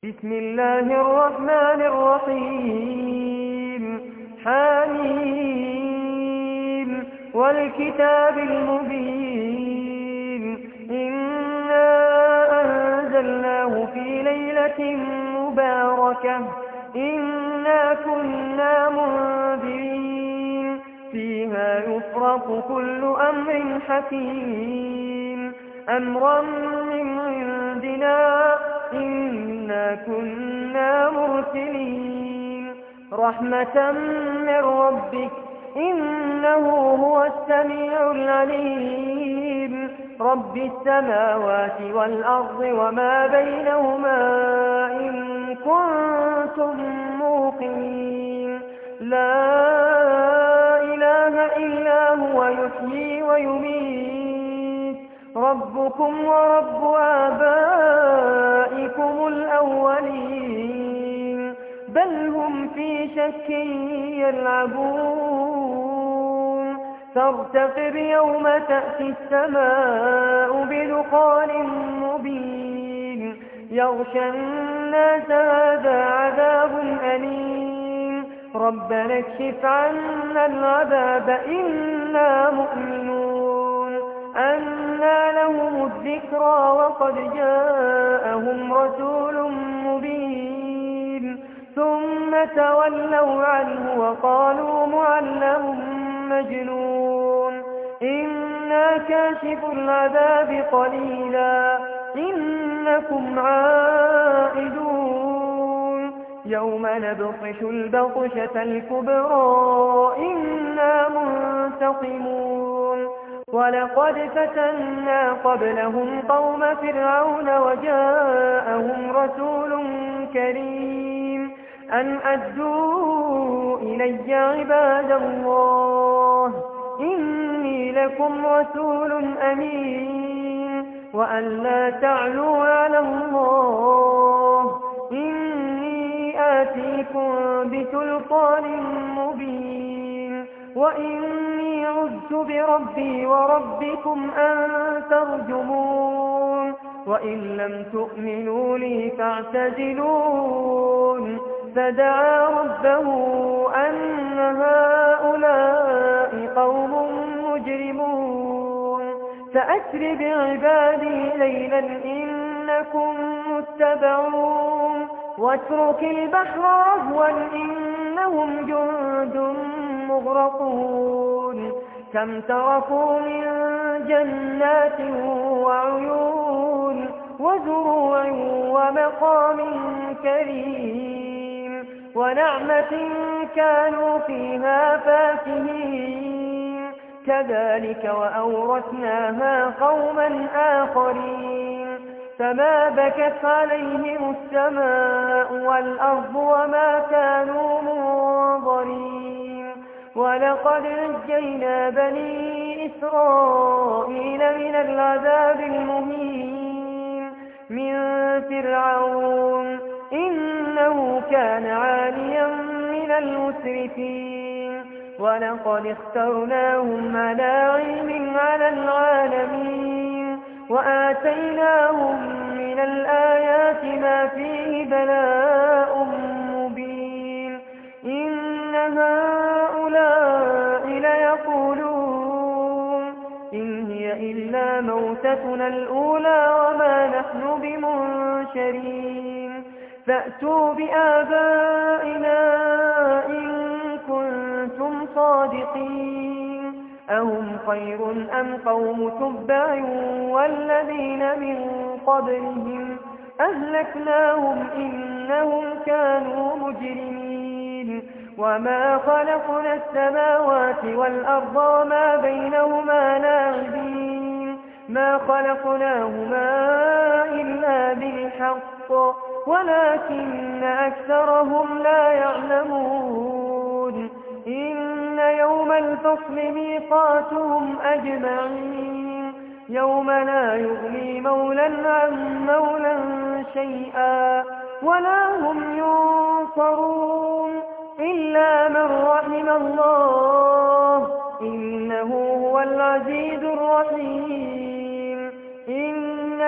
بسم الله الرحمن الرحيم حميم والكتاب المبين إنا أنزلناه في ليلة مباركة إنا كنا منذرين فيها يفرق كل أمر حكيم أمرا من عندنا إنا كنا مرسلين رحمة من ربك إنه هو السميع العليم رب السماوات والأرض وما بينهما إن كنتم موقنين لا إله إلا هو يحيي ويميت ربكم ورب آبائكم الأولين بل هم في شك يلعبون فارتقب يوم تأتي السماء بدخان مبين يغشى الناس هذا عذاب أليم ربنا اكشف عنا العذاب إنا مؤمنون أنى لهم الذكرى وقد جاءهم رسول مبين ثم تولوا عنه وقالوا معلم مجنون إنا كاشف العذاب قليلا إنكم عائدون يوم نبطش البطشة الكبرى إنا منتقمون ولقد فتنا قبلهم قوم فرعون وجاءهم رسول كريم أن أدوا إلي عباد الله إني لكم رسول أمين وأن لا تعلوا على الله إني آتيكم بسلطان مبين وإني عذت بربي وربكم أن ترجمون وإن لم تؤمنوا لي فاعتزلون فدعا ربه أن هؤلاء قوم مجرمون فأسر بعبادي ليلا إنكم متبعون واترك البحر رهوا إنهم جند مغرقون كم تركوا من جنات وعيون وزروع ومقام كريم ونعمة كانوا فيها فاكهين كذلك وأورثناها قوما آخرين فما بكت عليهم السماء والأرض وما كانوا منظرين ولقد نجينا بني إسرائيل من العذاب المهين من فرعون إنه كان عاليا من المسرفين ولقد اخترناهم على علم على العالمين وآتيناهم من الآيات ما فيه بلاء مبين إن هؤلاء ليقولون إن هي إلا موتتنا الأولى وما نحن بمنشرين فأتوا بآبائنا إن كنتم صادقين أهم خير أم قوم تبع والذين من قبلهم أهلكناهم إنهم كانوا مجرمين وما خلقنا السماوات والأرض وما بينهما لاعبين ما خلقناهما إلا بالحق ولكن أكثرهم لا يعلمون إن يوم الفصل ميقاتهم أجمعين يوم لا يغني مولا عن مولا شيئا ولا هم ينصرون إلا من رحم الله إنه هو العزيز الرحيم إن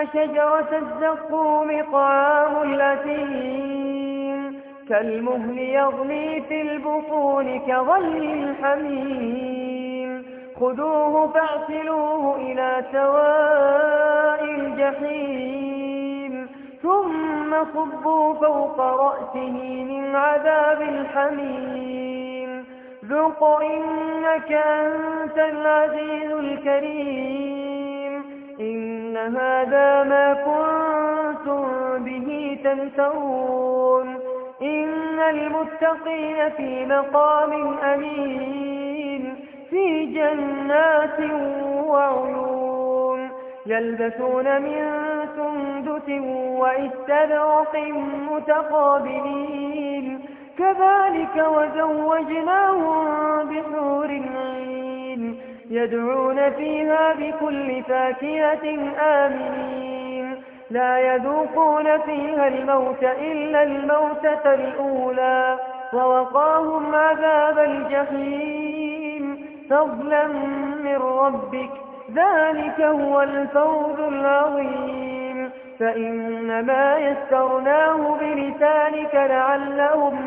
شجرة الزقوم طعام الأثيم كالمهل يغلي في البطون كغلي الحميم خذوه فاعتلوه إلى سواء الجحيم ثم صبوا فوق رأسه من عذاب الحميم ذق إنك أنت العزيز الكريم إن هذا ما كنتم به تمترون إن المتقين في مقام أمين في جنات وعيون يلبسون من سندس وإستبرق متقابلين كذلك وزوجناهم بحور عين يدعون فيها بكل فاكهة آمنين لا يذوقون فيها الموت إلا الموتة الأولى ووقاهم عذاب الجحيم فضلا من ربك ذلك هو الفوز العظيم فإنما يسرناه بلسانك لعلهم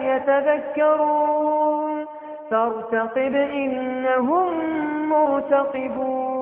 يتذكرون فارتقب إنهم مرتقبون